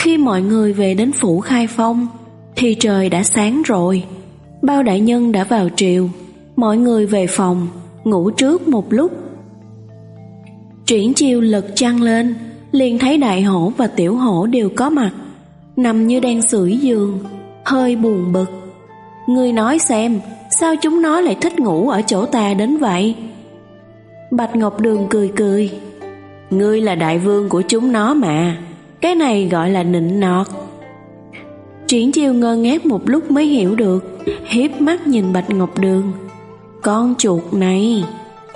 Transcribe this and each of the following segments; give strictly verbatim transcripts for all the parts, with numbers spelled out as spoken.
Khi mọi người về đến phủ Khai Phong thì trời đã sáng rồi. Bao đại nhân đã vào triều, mọi người về phòng ngủ trước một lúc. Triển Chiêu lật chăn lên, liền thấy Đại Hổ và Tiểu Hổ đều có mặt, nằm như đang sưởi giường, hơi buồn bực. Ngươi nói xem, sao chúng nó lại thích ngủ ở chỗ ta đến vậy? Bạch Ngọc Đường cười cười. Ngươi là đại vương của chúng nó mà, cái này gọi là nịnh nọt. Triển Chiêu ngơ ngác một lúc mới hiểu được, hiếp mắt nhìn Bạch Ngọc Đường. Con chuột này.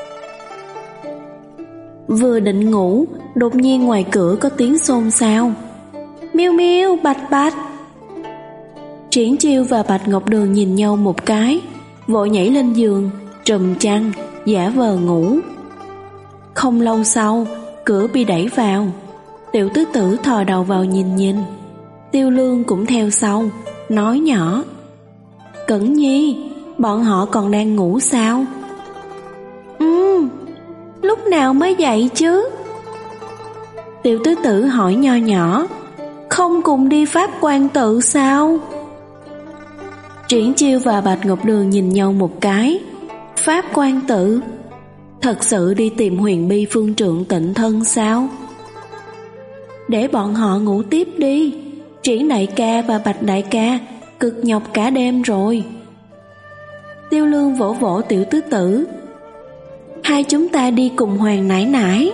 Vừa định ngủ, đột nhiên ngoài cửa có tiếng xôn xao. Miêu miêu, Bạch Bạch. Triển Chiêu và Bạch Ngọc Đường nhìn nhau một cái, vội nhảy lên giường, trùm chăn, giả vờ ngủ. Không lâu sau, cửa bị đẩy vào. Tiểu tứ tử thò đầu vào nhìn nhìn. Tiêu Lương cũng theo sau, nói nhỏ. Cẩn Nhi, bọn họ còn đang ngủ sao? Ừ, lúc nào mới dậy chứ? Tiểu tứ tử hỏi nho nhỏ. Không cùng đi Pháp Quan Tự sao? Triển Chiêu và Bạch Ngọc Đường nhìn nhau một cái. Pháp Quan Tự? Thật sự đi tìm Huyền Bi Phương Trượng tịnh thân sao? Để bọn họ ngủ tiếp đi. Triển đại ca và Bạch đại ca cực nhọc cả đêm rồi. Tiêu Lương vỗ vỗ tiểu tứ tử. Hai chúng ta đi cùng Hoàng nãi nãi.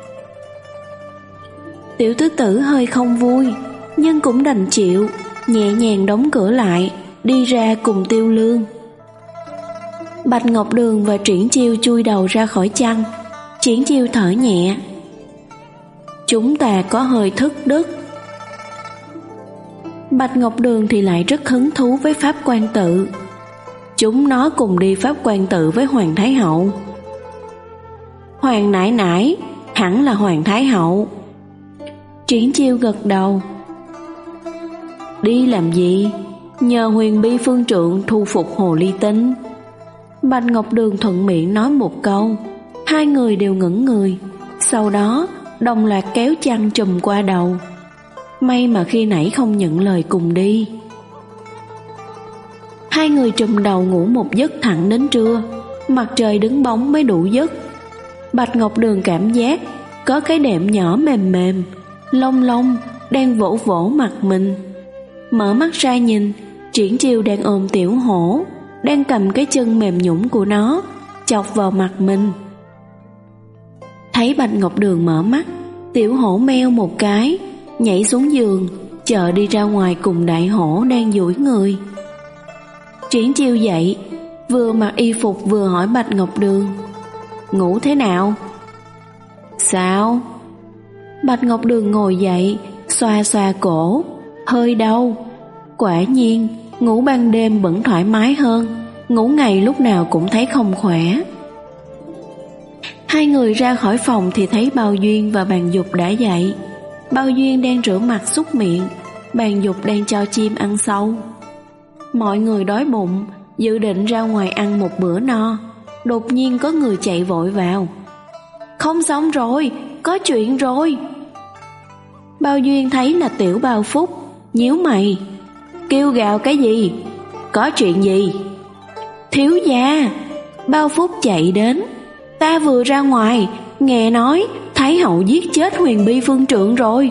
Tiểu tứ tử hơi không vui, nhưng cũng đành chịu, nhẹ nhàng đóng cửa lại, đi ra cùng Tiêu Lương. Bạch Ngọc Đường và Triển Chiêu chui đầu ra khỏi chăn. Triển Chiêu thở nhẹ. Chúng ta có hơi thức đức. Bạch Ngọc Đường thì lại rất hứng thú với Pháp Quan Tự. Chúng nó cùng đi Pháp Quan Tự với Hoàng Thái Hậu. Hoàng nãi nãi hẳn là Hoàng Thái Hậu. Triển Chiêu gật đầu. Đi làm gì? Nhờ Huyền Bi Phương Trượng thu phục Hồ Ly Tinh. Bạch Ngọc Đường thuận miệng nói một câu. Hai người đều ngẩn người, sau đó đồng loạt kéo chăn trùm qua đầu. May mà khi nãy không nhận lời cùng đi. Hai người trùm đầu ngủ một giấc thẳng đến trưa. Mặt trời đứng bóng mới đủ giấc. Bạch Ngọc Đường cảm giác có cái đệm nhỏ mềm mềm, lông lông đang vỗ vỗ mặt mình. Mở mắt ra nhìn, Triển Chiêu đang ôm Tiểu Hổ, đang cầm cái chân mềm nhũn của nó chọc vào mặt mình. Thấy Bạch Ngọc Đường mở mắt, Tiểu Hổ meo một cái, nhảy xuống giường, chờ đi ra ngoài cùng Đại Hổ đang duỗi người. Triển Chiêu dậy, vừa mặc y phục vừa hỏi Bạch Ngọc Đường. Ngủ thế nào? Sao? Bạch Ngọc Đường ngồi dậy, xoa xoa cổ, hơi đau. Quả nhiên, ngủ ban đêm vẫn thoải mái hơn, ngủ ngày lúc nào cũng thấy không khỏe. Hai người ra khỏi phòng thì thấy Bao Duyên và Bàn Dục đã dậy. Bao Duyên đang rửa mặt súc miệng, Bàn Dục đang cho chim ăn sâu. Mọi người đói bụng, dự định ra ngoài ăn một bữa no. Đột nhiên có người chạy vội vào. Không xong rồi, có chuyện rồi. Bao Duyên thấy là Tiểu Bao Phúc, nhíu mày. Kêu gào cái gì? Có chuyện gì? Thiếu gia. Bao Phúc chạy đến. Ta vừa ra ngoài, nghe nói Thái hậu giết chết Huyền Bi Phương Trượng rồi.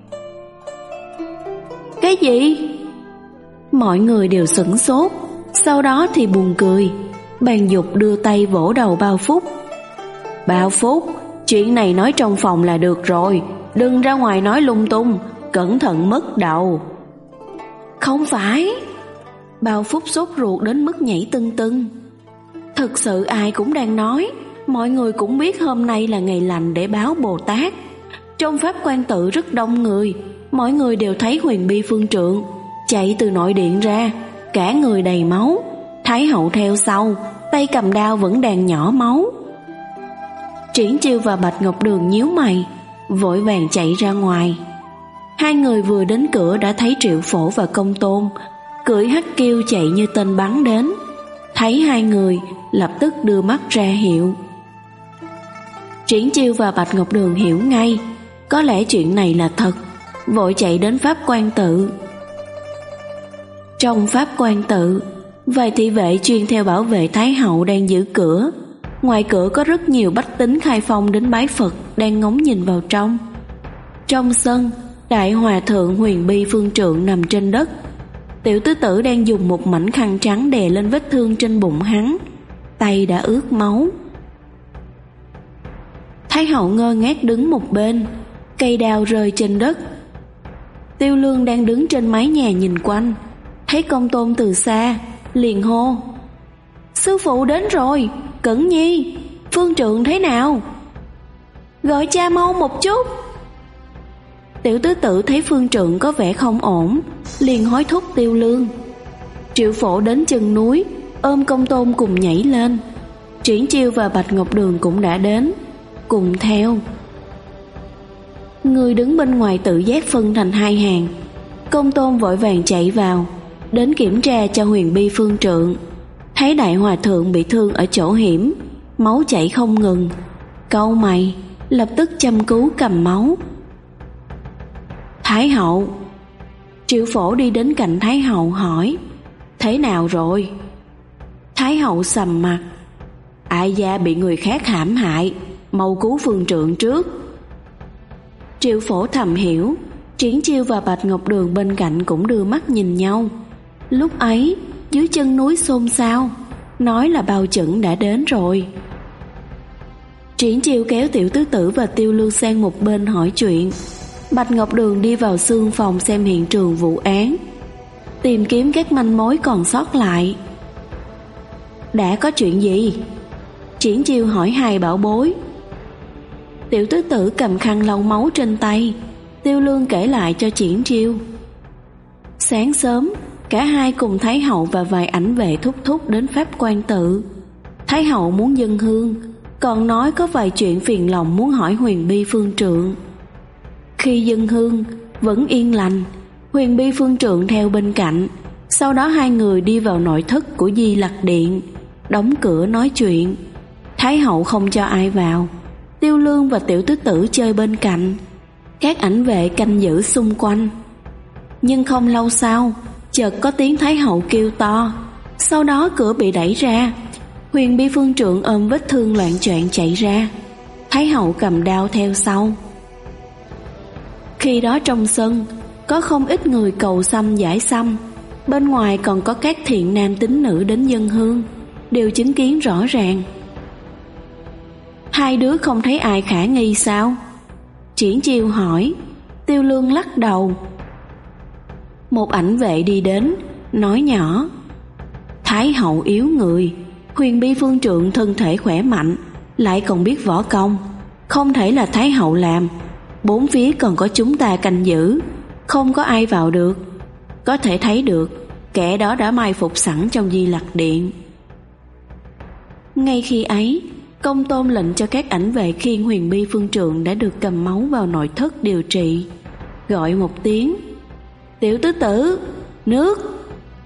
Cái gì? Mọi người đều sửng sốt, sau đó thì buồn cười. Bàn Dục đưa tay vỗ đầu Bao Phúc. Bao Phúc, chuyện này nói trong phòng là được rồi, đừng ra ngoài nói lung tung, cẩn thận mất đầu. Không phải. Bao Phúc sốt ruột đến mức nhảy tưng tưng. Thực sự ai cũng đang nói, mọi người cũng biết hôm nay là ngày lành để báo Bồ Tát. Trong Pháp Quan Tự rất đông người, mọi người đều thấy Huyền Bi Phương Trượng chạy từ nội điện ra, cả người đầy máu. Thái hậu theo sau, tay cầm đao vẫn đang nhỏ máu. Triển Chiêu và Bạch Ngọc Đường nhíu mày, vội vàng chạy ra ngoài. Hai người vừa đến cửa đã thấy Triệu Phổ và Công Tôn cưỡi hắc kiêu chạy như tên bắn đến. Thấy hai người, lập tức đưa mắt ra hiệu. Triển Chiêu và Bạch Ngọc Đường hiểu ngay, có lẽ chuyện này là thật. vội chạy đến pháp quan tự. Trong pháp quan tự, vài thị vệ chuyên theo bảo vệ Thái hậu đang giữ cửa. Ngoài cửa có rất nhiều bách tính khai phong đến bái Phật đang ngóng nhìn vào trong. Trong sân, đại hòa thượng Huyền Bi Phương Trượng nằm trên đất. Tiểu tứ tử đang dùng một mảnh khăn trắng đè lên vết thương trên bụng hắn, tay đã ướt máu. Thái hậu ngơ ngác đứng một bên, cây đao rơi trên đất. Tiêu Lương đang đứng trên mái nhà nhìn quanh, thấy Công Tôn từ xa, liền hô: "Sư phụ đến rồi, Cẩn Nhi, Phương Trượng thế nào? Gọi cha mau một chút." Tiểu tứ tử thấy Phương Trượng có vẻ không ổn, liền hối thúc Tiêu Lương. Triệu Phổ đến chân núi, ôm Công Tôn cùng nhảy lên. Triển Chiêu và Bạch Ngọc Đường cũng đã đến, cùng theo. Người đứng bên ngoài tự giác phân thành hai hàng. Công Tôn vội vàng chạy vào, đến kiểm tra cho Huyền Bi Phương Trượng. Thấy đại hòa thượng bị thương ở chỗ hiểm, máu chảy không ngừng, cau mày, lập tức chăm cứu cầm máu. Thái hậu. Triệu Phổ đi đến cạnh Thái hậu hỏi: "Thế nào rồi?" Thái hậu sầm mặt: "Ai gia bị người khác hãm hại, mau cứu Phương Trượng trước." Triệu Phổ thầm hiểu. Triển Chiêu và Bạch Ngọc Đường bên cạnh cũng đưa mắt nhìn nhau. Lúc ấy dưới chân núi xôn xao, nói là Bao Chẩn đã đến rồi. Triển Chiêu kéo Tiểu tứ tử và Tiêu Lương sang một bên hỏi chuyện. Bạch Ngọc Đường đi vào xương phòng xem hiện trường vụ án, tìm kiếm các manh mối còn sót lại. "Đã có chuyện gì?" Triển Chiêu hỏi hai bảo bối. Tiểu tứ tử cầm khăn lau máu trên tay, Tiêu Lương kể lại cho Triển Chiêu. Sáng sớm, cả hai cùng Thái hậu và vài ảnh vệ thúc thúc đến pháp quan tự. Thái hậu muốn dâng hương, còn nói có vài chuyện phiền lòng muốn hỏi Huyền Bi Phương Trượng. Khi dâng hương vẫn yên lành, Huyền Bi Phương Trượng theo bên cạnh. Sau đó hai người đi vào nội thất của Di Lặc Điện, đóng cửa nói chuyện. Thái hậu không cho ai vào. Tiêu Lương và Tiểu tứ tử chơi bên cạnh, các ảnh vệ canh giữ xung quanh. Nhưng không lâu sau, chợt có tiếng Thái hậu kêu to. Sau đó cửa bị đẩy ra, Huyền Bi Phương Trượng ôm vết thương loạng choạng chạy ra. Thái hậu cầm đao theo sau. Khi đó trong sân có không ít người cầu xăm giải xăm, bên ngoài còn có các thiện nam tín nữ đến dâng hương, đều chứng kiến rõ ràng. Hai đứa không thấy ai khả nghi sao? Triển Chiêu hỏi. Tiêu Lương lắc đầu. Một ảnh vệ đi đến, nói nhỏ: Thái hậu yếu người, Huyền Bi Phương Trượng thân thể khỏe mạnh, lại còn biết võ công, không thể là Thái hậu làm. Bốn phía còn có chúng ta canh giữ, không có ai vào được. Có thể thấy được kẻ đó đã mai phục sẵn trong Di Lặc Điện. Ngay khi ấy, Công Tôn lệnh cho các ảnh vệ khiêng Huyền Bi Phương Trượng đã được cầm máu vào nội thất điều trị, gọi một tiếng: Tiểu tứ tử, nước.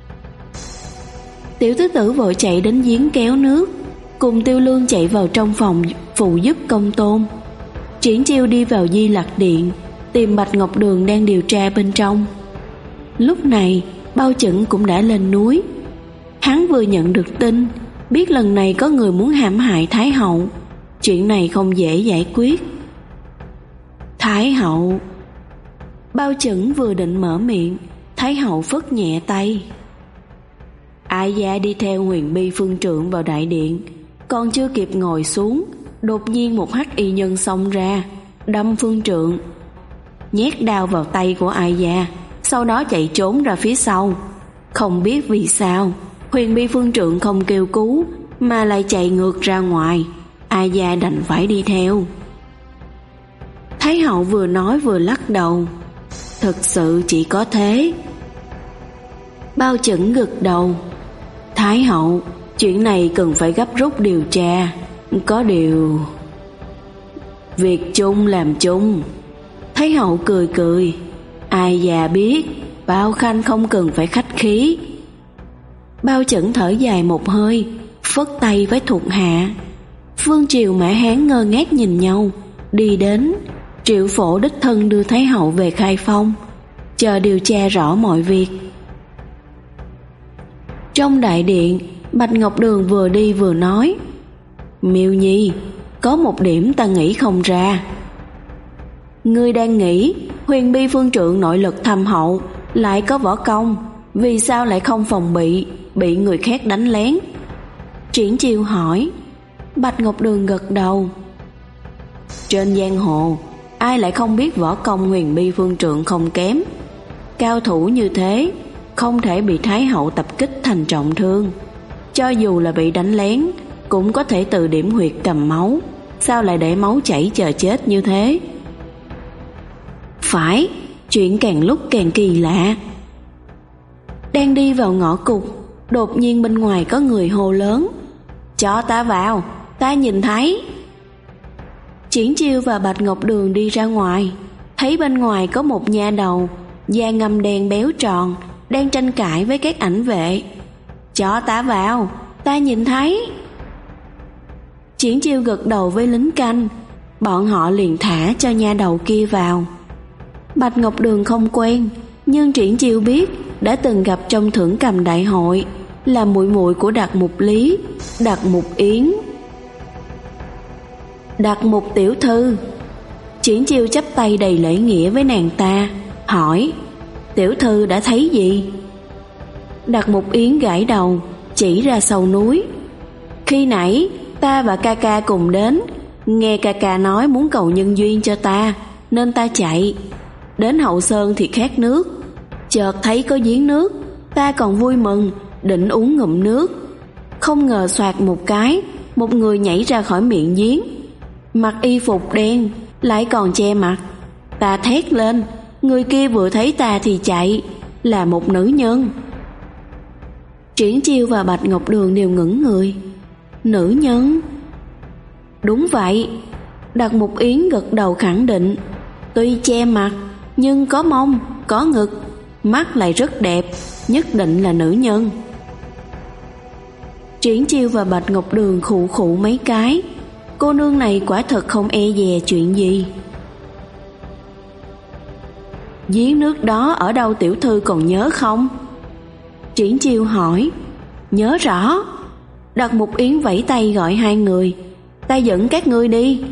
Tiểu tứ tử vội chạy đến giếng kéo nước, cùng Tiêu Lương chạy vào trong phòng phụ giúp Công Tôn. Triển Chiêu đi vào Di Lặc Điện, tìm Bạch Ngọc Đường đang điều tra bên trong. Lúc này Bao Chẩn cũng đã lên núi. Hắn vừa nhận được tin, biết lần này có người muốn hãm hại Thái hậu. Chuyện này không dễ giải quyết. Thái hậu. Bao Chẩn vừa định mở miệng, Thái hậu phất nhẹ tay. Ai gia đi theo Huyền Bi Phương Trượng vào đại điện, còn chưa kịp ngồi xuống, đột nhiên một hắc y nhân xông ra, đâm Phương Trượng, nhét đao vào tay của Ai gia, sau đó chạy trốn ra phía sau. Không biết vì sao Huyền Bi Phương Trượng không kêu cứu, mà lại chạy ngược ra ngoài. Ai gia đành phải đi theo. Thái hậu vừa nói vừa lắc đầu. Thực sự chỉ có thế. Bao Chẩn gật đầu. Thái hậu, chuyện này cần phải gấp rút điều tra. Có điều... Việc chung làm chung. Thái hậu cười cười. Ai già biết, Bao Khanh không cần phải khách khí. Bao Chẩn thở dài một hơi, phất tay với thuộc hạ. Phương Triều Mã Hán ngơ ngác nhìn nhau, đi đến. Triệu Phổ đích thân đưa Thái hậu về Khai Phong, chờ điều tra rõ mọi việc. Trong đại điện, Bạch Ngọc Đường vừa đi vừa nói: Miêu Nhi, có một điểm ta nghĩ không ra. Ngươi đang nghĩ Huyền Bi Phương Trượng nội lực thâm hậu, lại có võ công, vì sao lại không phòng bị bị người khác đánh lén? Triển Chiêu hỏi. Bạch Ngọc Đường gật đầu. Trên giang hồ, ai lại không biết võ công Huyền Bi Phương Trượng không kém. Cao thủ như thế không thể bị Thái hậu tập kích thành trọng thương. Cho dù là bị đánh lén, cũng có thể từ điểm huyệt cầm máu. Sao lại để máu chảy chờ chết như thế? Phải, chuyện càng lúc càng kỳ lạ. Đang đi vào ngõ cụt, đột nhiên bên ngoài có người hô lớn: Cho ta vào, ta nhìn thấy. Triển Chiêu và Bạch Ngọc Đường đi ra ngoài, thấy bên ngoài có một nha đầu da ngăm đen béo tròn đang tranh cãi với các ảnh vệ. Cho ta vào, ta nhìn thấy. Triển Chiêu gật đầu với lính canh, bọn họ liền thả cho nha đầu kia vào. Bạch Ngọc Đường không quen, nhưng Triển Chiêu biết đã từng gặp trong thưởng cầm đại hội, là muội muội của Đạt Mục Lý, Đạt Mục Yến. Đạt Mục tiểu thư. Triển Chiêu chắp tay đầy lễ nghĩa với nàng ta, hỏi: Tiểu thư đã thấy gì? Đạt Mục Yến gãi đầu, chỉ ra sau núi. Khi nãy ta và ca ca cùng đến, nghe ca ca nói muốn cầu nhân duyên cho ta, nên ta chạy. Đến hậu sơn thì khát nước, chợt thấy có giếng nước, ta còn vui mừng, định uống ngụm nước. Không ngờ xoạt một cái, một người nhảy ra khỏi miệng giếng, mặc y phục đen, lại còn che mặt. Ta thét lên, người kia vừa thấy ta thì chạy, là một nữ nhân. Triển Chiêu và Bạch Ngọc Đường đều ngẩn người. Nữ nhân? Đúng vậy. Đạt Mục Yến gật đầu khẳng định. Tuy che mặt, nhưng có mông, có ngực, mắt lại rất đẹp, nhất định là nữ nhân. Triển Chiêu và Bạch Ngọc Đường khụ khụ mấy cái. Cô nương này quả thật không e dè chuyện gì. Giếng nước đó ở đâu tiểu thư còn nhớ không? Triển Chiêu hỏi. Nhớ rõ. Đạt Mục Yến vẫy tay gọi hai người. Ta dẫn các ngươi đi.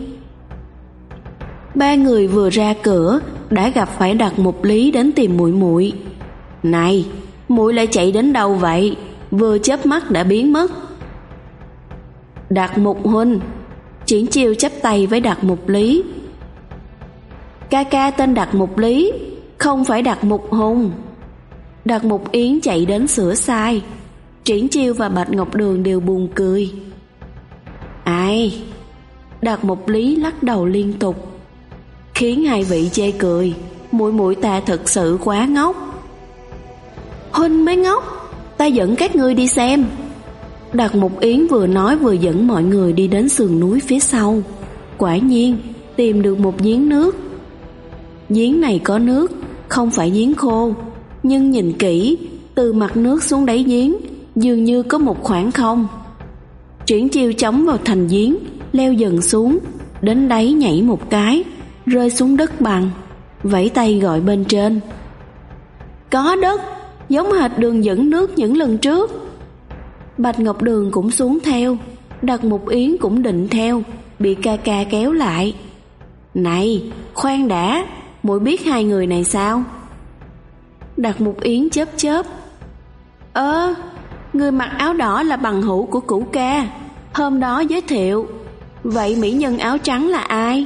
Ba người vừa ra cửa đã gặp phải Đạt Mục Lý đến tìm muội muội. Này, muội lại chạy đến đâu vậy? Vừa chớp mắt đã biến mất. Đạt Mục huynh. Triển Chiêu chắp tay với Đạt Mục Lý. Ca ca tên Đạt Mục Lý, không phải Đạt Mục Hùng. Đạt Mục Yến chạy đến sửa sai. Triển Chiêu và Bạch Ngọc Đường đều buồn cười. Ai? Đạt Mục Lý lắc đầu liên tục, khiến hai vị chê cười. Muội muội ta thật sự quá ngốc. Huynh mới ngốc, ta dẫn các ngươi đi xem. Đạt Mục Yến vừa nói vừa dẫn mọi người đi đến sườn núi phía sau. Quả nhiên tìm được một giếng nước. Giếng này có nước, không phải giếng khô, nhưng nhìn kỹ, từ mặt nước xuống đáy giếng dường như có một khoảng không. Triển Chiêu chống vào thành giếng, leo dần xuống, đến đáy nhảy một cái, rơi xuống đất bằng, vẫy tay gọi bên trên. Có đất, giống hệt đường dẫn nước những lần trước. Bạch Ngọc Đường cũng xuống theo. Đạt Mục Yến cũng định theo, bị ca ca kéo lại. Này, khoan đã, muội biết hai người này sao? Đạt Mục Yến chớp chớp. Ơ, người mặc áo đỏ là bằng hữu của Cửu ca, hôm đó giới thiệu. Vậy mỹ nhân áo trắng là ai?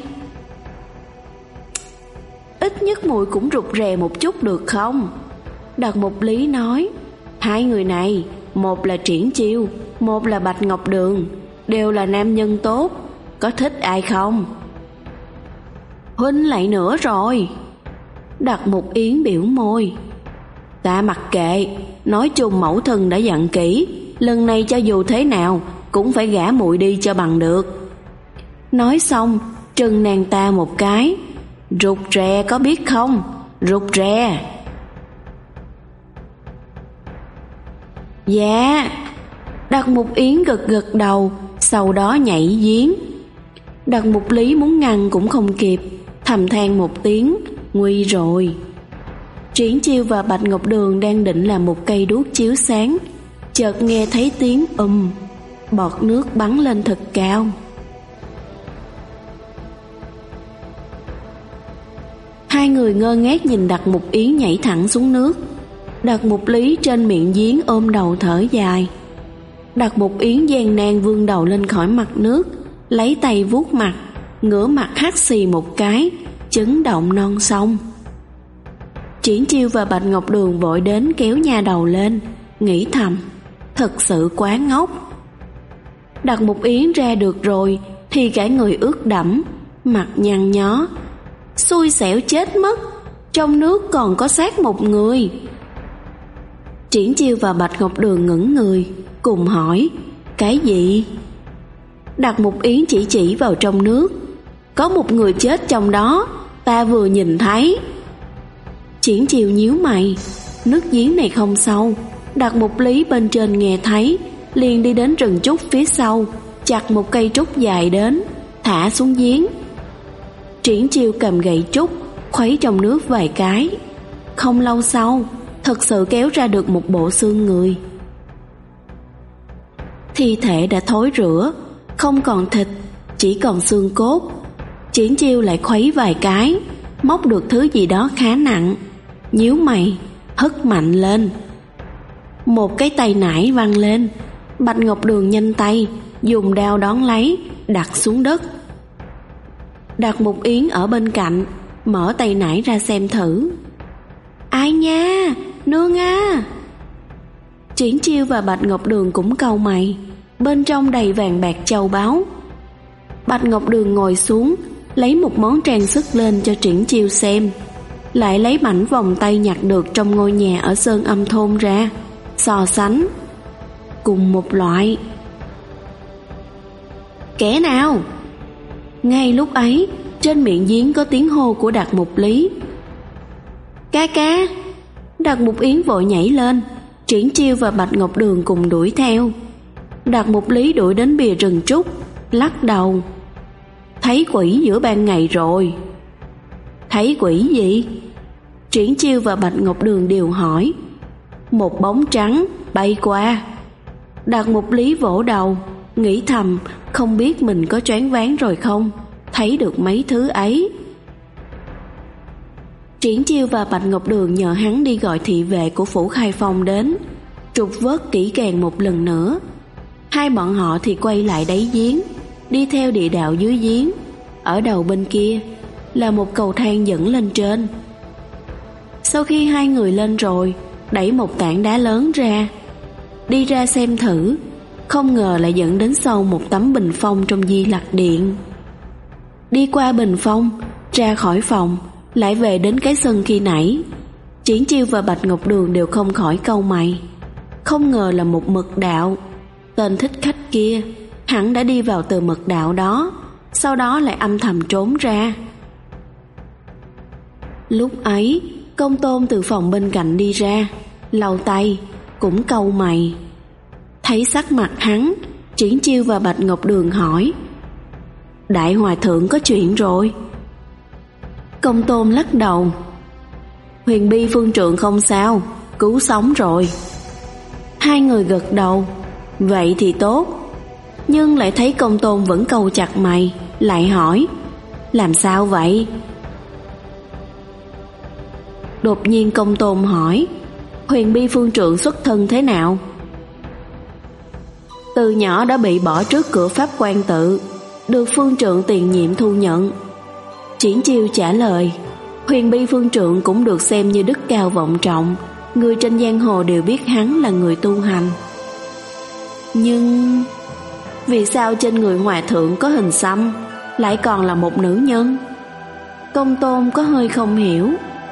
Ít nhất muội cũng rụt rè một chút được không? Đạt Mục Lý nói. Hai người này, một là Triển Chiêu, một là Bạch Ngọc Đường, đều là nam nhân tốt. Có thích ai không? Huynh lại nữa rồi. Đạt Mục Yến biểu môi. Ta mặc kệ, nói chung mẫu thân đã dặn kỹ, lần này cho dù thế nào cũng phải gả muội đi cho bằng được. Nói xong trừng nàng ta một cái. Rụt rè có biết không? Rụt rè. Dạ. Đạt Mục Yến gật gật đầu, sau đó nhảy giếng. Đạt Mục Lý muốn ngăn cũng không kịp, thầm than một tiếng, nguy rồi. Triển Chiêu và Bạch Ngọc Đường đang định làm một cây đuốc chiếu sáng, chợt nghe thấy tiếng ùm, bọt nước bắn lên thật cao. Hai người ngơ ngác nhìn Đặng Mục Yến nhảy thẳng xuống nước. Đặng Mục Lý trên miệng giếng ôm đầu thở dài. Đặng Mục Yến gian nan vươn đầu lên khỏi mặt nước, lấy tay vuốt mặt, ngửa mặt hắt xì một cái, chấn động non sông. Triển Chiêu và Bạch Ngọc Đường vội đến kéo nha đầu lên, nghĩ thầm, thật sự quá ngốc. Đặng Mục Yến ra được rồi thì cả người ướt đẫm, mặt nhăn nhó. Xui xẻo chết mất, trong nước còn có xác một người. Triển Chiêu và Bạch Ngọc Đường ngẩn người, cùng hỏi, cái gì? Đặng Mục Yến chỉ chỉ vào trong nước, có một người chết trong đó, ta vừa nhìn thấy. Triển Chiêu nhíu mày, nước giếng này không sâu. Đặng Mục Lý bên trên nghe thấy, liền đi đến rừng trúc phía sau, chặt một cây trúc dài đến, thả xuống giếng. Triển Chiêu cầm gậy trúc, khuấy trong nước vài cái. Không lâu sau, thật sự kéo ra được một bộ xương người. Thi thể đã thối rữa, không còn thịt, chỉ còn xương cốt. Triển Chiêu lại khuấy vài cái, móc được thứ gì đó khá nặng, nhíu mày, hất mạnh lên. Một cái tay nải văng lên. Bạch Ngọc Đường nhanh tay, dùng đao đón lấy, đặt xuống đất. Đặng Mục Yến ở bên cạnh, mở tay nải ra xem thử. Ai nha, nương à. Triển Chiêu và Bạch Ngọc Đường cũng cau mày, bên trong đầy vàng bạc châu báu. Bạch Ngọc Đường ngồi xuống, lấy một món trang sức lên cho Triển Chiêu xem, lại lấy mảnh vòng tay nhặt được trong ngôi nhà ở Sơn Âm thôn ra, so sánh. Cùng một loại. Kẻ nào? Ngay lúc ấy, trên miệng giếng có tiếng hô của Đặng Mục Lý. Ca ca! Đặng Mục Yến vội nhảy lên, Triển Chiêu và Bạch Ngọc Đường cùng đuổi theo. Đặng Mục Lý đuổi đến bìa rừng trúc, lắc đầu. Thấy quỷ giữa ban ngày rồi. Thấy quỷ gì? Triển Chiêu và Bạch Ngọc Đường đều hỏi. Một bóng trắng bay qua. Đặng Mục Lý vỗ đầu, nghĩ thầm không biết mình có choáng váng rồi không, thấy được mấy thứ ấy. Triển Chiêu và Bạch Ngọc Đường nhờ hắn đi gọi thị vệ của phủ Khai Phong đến, trục vớt kỹ càng một lần nữa. Hai bọn họ thì quay lại đáy giếng, đi theo địa đạo dưới giếng. Ở đầu bên kia là một cầu thang dẫn lên trên. Sau khi hai người lên rồi, đẩy một tảng đá lớn ra, đi ra xem thử. Không ngờ lại dẫn đến sau một tấm bình phong trong Di Lặc Điện. Đi qua bình phong, ra khỏi phòng, lại về đến cái sân khi nãy. Triển Chiêu và Bạch Ngọc Đường đều không khỏi cau mày. Không ngờ là một mật đạo. Tên thích khách kia hẳn đã đi vào từ mật đạo đó, sau đó lại âm thầm trốn ra. Lúc ấy, Công Tôn từ phòng bên cạnh đi ra, lau tay, cũng cau mày. Thấy sắc mặt hắn, Triển Chiêu và Bạch Ngọc Đường hỏi, Đại Hòa Thượng có chuyện rồi? Công Tôn lắc đầu, Huyền Bi Phương Trượng không sao, cứu sống rồi. Hai người gật đầu, vậy thì tốt. Nhưng lại thấy Công Tôn vẫn cau chặt mày, lại hỏi, làm sao vậy? Đột nhiên Công Tôn hỏi, Huyền Bi Phương Trượng xuất thân thế nào? Từ nhỏ đã bị bỏ trước cửa Pháp Quan tự, được Phương Trượng tiền nhiệm thu nhận. Triển Chiêu trả lời, Huyền Bi Phương Trượng cũng được xem như đức cao vọng trọng, người trên giang hồ đều biết hắn là người tu hành. Nhưng vì sao trên người Hòa Thượng có hình xăm, lại còn là một nữ nhân? Công Tôn có hơi không hiểu.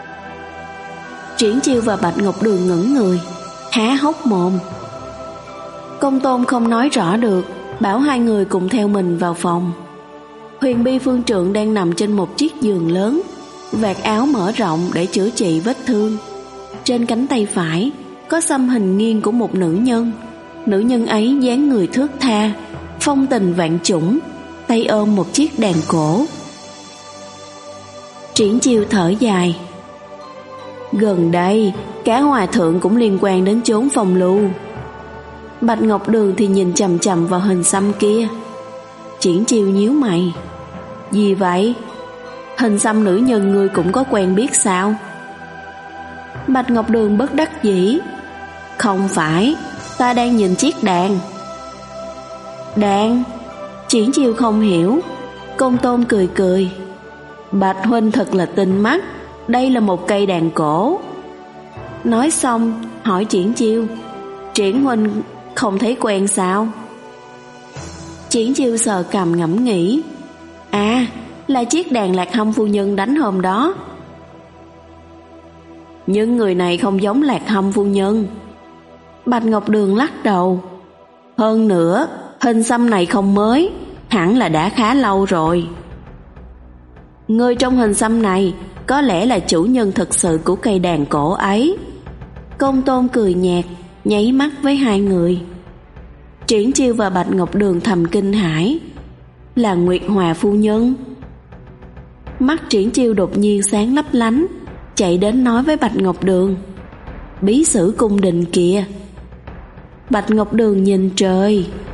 Triển Chiêu và Bạch Ngọc Đường ngẩn người, há hốc mồm. Công Tôn không nói rõ được, bảo hai người cùng theo mình vào phòng. Huyền Bi Phương Trượng đang nằm trên một chiếc giường lớn, vạt áo mở rộng để chữa trị vết thương. Trên cánh tay phải có xăm hình nghiêng của một nữ nhân. Nữ nhân ấy dáng người thướt tha, phong tình vạn chủng, tay ôm một chiếc đàn cổ. Triển Chiêu thở dài. Gần đây, cả hòa thượng cũng liên quan đến chốn phong lưu. Bạch Ngọc Đường thì nhìn chằm chằm vào hình xăm kia. Triển Chiêu nhíu mày. Gì vậy? Hình xăm nữ nhân ngươi cũng có quen biết sao? Bạch Ngọc Đường bất đắc dĩ. Không phải, ta đang nhìn chiếc đàn. Đàn? Triển Chiêu không hiểu. Công Tôn cười cười. Bạch huynh thật là tinh mắt, đây là một cây đàn cổ. Nói xong hỏi Triển Chiêu, Triển huynh không thấy quen sao? Triển Chiêu sờ cằm ngẫm nghĩ. À, là chiếc đàn Lạc Hâm phu nhân đánh hôm đó. Nhưng người này không giống Lạc Hâm phu nhân. Bạch Ngọc Đường lắc đầu. Hơn nữa, hình xăm này không mới, hẳn là đã khá lâu rồi. Người trong hình xăm này có lẽ là chủ nhân thực sự của cây đàn cổ ấy. Công Tôn cười nhạt, nháy mắt với hai người. Triển Chiêu và Bạch Ngọc Đường thầm kinh hãi. Là Nguyệt Hòa phu nhân. Mắt Triển Chiêu đột nhiên sáng lấp lánh, chạy đến nói với Bạch Ngọc Đường. Bí sử cung đình kìa. Bạch Ngọc Đường nhìn trời,